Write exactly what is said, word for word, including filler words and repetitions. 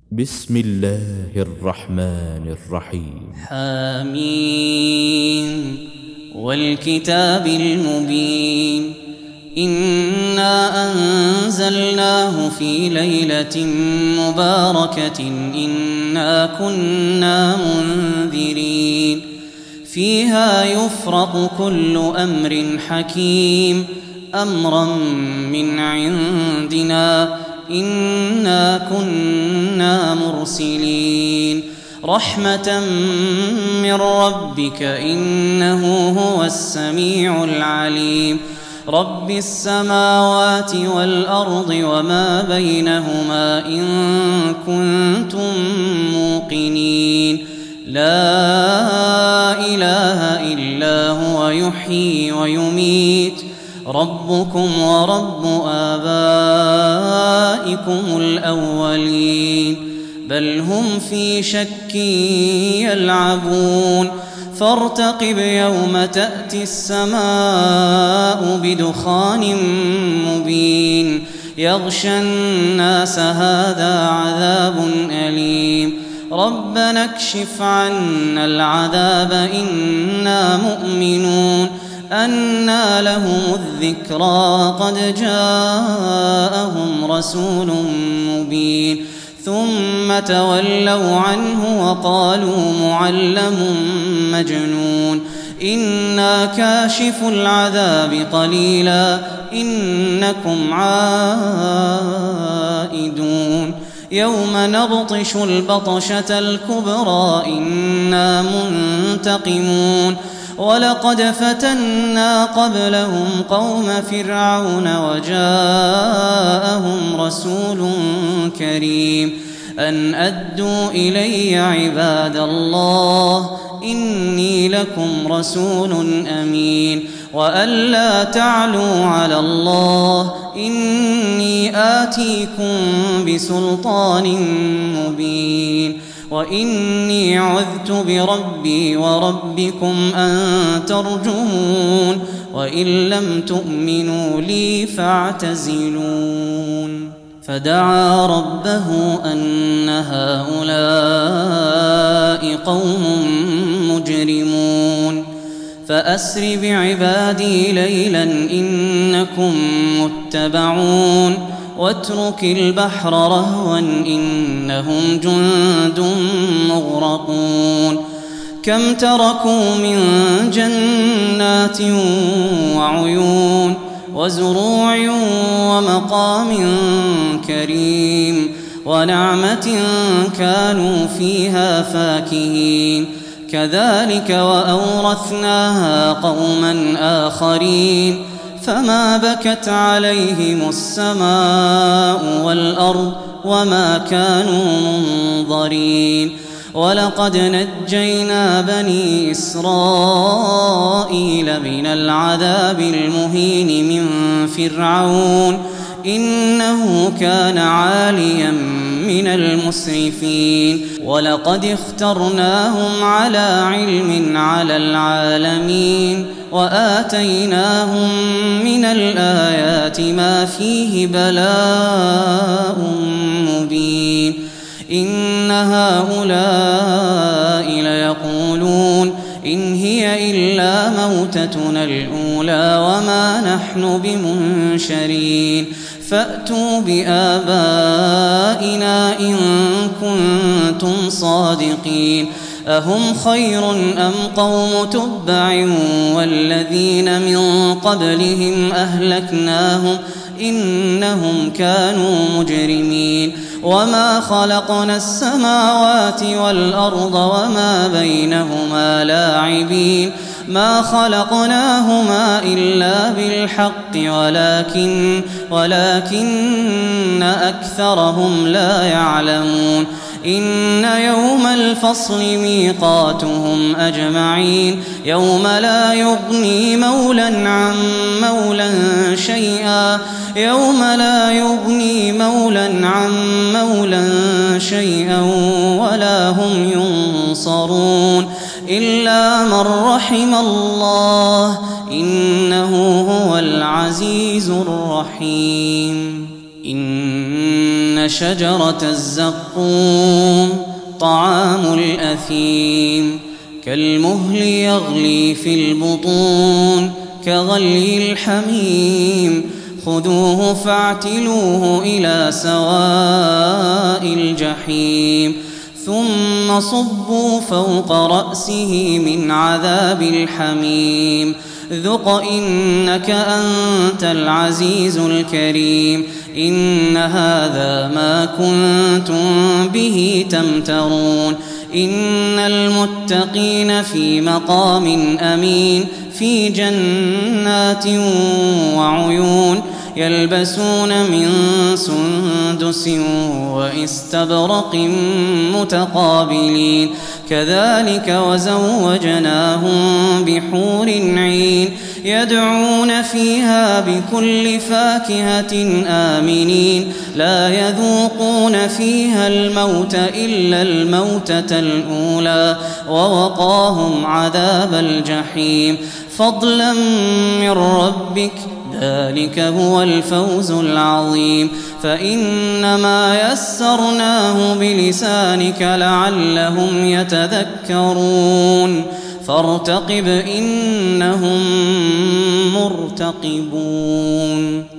بسم الله الرحمن الرحيم. حميم والكتاب المبين. إنا أنزلناه في ليلة مباركة إنا كنا منذرين فيها يفرق كل أمر حكيم أمرا من عندنا إنا كنا مرسلين رحمة من ربك إنه هو السميع العليم رب السماوات والأرض وما بينهما إن كنتم موقنين لا إله إلا هو يحيي ويميت ربكم ورب آبائكم الأولين بل هم في شك يلعبون فارتقب يوم تأتي السماء بدخان مبين يغشى الناس هذا عذاب أليم ربنا اكشف عنا العذاب إنا مؤمنون أنى لهم الذكرى قد جاءهم رسول مبين ثم تولوا عنه وقالوا معلم مجنون إنا كاشف العذاب قليلا إنكم عائدون يوم نبطش البطشة الكبرى إنا منتقمون ولقد فتنا قبلهم قوم فرعون وجاءهم رسول كريم أن أدوا إلي عباد الله إني لكم رسول أمين وأن لا تعلوا على الله إني آتيكم بسلطان مبين وإني عذت بربي وربكم أن ترجمون وإن لم تؤمنوا لي فاعتزلون فدعا ربه أن هؤلاء قوم مجرمون فأسر بعبادي ليلا إنكم متبعون واترك البحر رهوا إنهم جند مغرقون كم تركوا من جنات وعيون وزروع ومقام كريم ونعمة كانوا فيها فاكهين كذلك وأورثناها قوما آخرين فما بكت عليهم السماء والأرض وما كانوا منظرين ولقد نجينا بني إسرائيل من العذاب المهين من فرعون إنه كان عاليا من المسرفين ولقد اخترناهم على علم على العالمين وآتيناهم من الآيات ما فيه بلاء مبين إن هؤلاء ليقولون إن هي إلا موتتنا الأولى وما نحن بمنشرين فأتوا بآبائنا إن كنتم صادقين أهم خير أم قوم تبع والذين من قبلهم أهلكناهم إنهم كانوا مجرمين وما خلقنا السماوات والأرض وما بينهما لاعبين ما خلقناهما إلا بالحق ولكن ولكن أكثرهم لا يعلمون إن يوم الفصل ميقاتهم أجمعين يوم لا يغني مولا عن مولا شيئا يوم لا يغني مولا عن مولا شيئا ولا هم ينصرون إلا من رحم الله إنه هو العزيز الرحيم إن إن شجرة الزقوم طعام الأثيم كالمهل يغلي في البطون كغلي الحميم خذوه فاعتلوه إلى سواء الجحيم ثم صبوا فوق رأسه من عذاب الحميم ذق إنك أنت العزيز الكريم إن هذا ما كنتم به تمترون إن المتقين في مقام أمين في جنات وعيون يلبسون من سندس واستبرق متقابلين كذلك وزوجناهم بحور عين يدعون فيها بكل فاكهة آمنين لا يذوقون فيها الموت إلا الموتة الأولى ووقاهم عذاب الجحيم فضلا من ربك ذلك هو الفوز العظيم فإنما يسرناه بلسانك لعلهم يتذكرون فارتقب إنهم مرتقبون.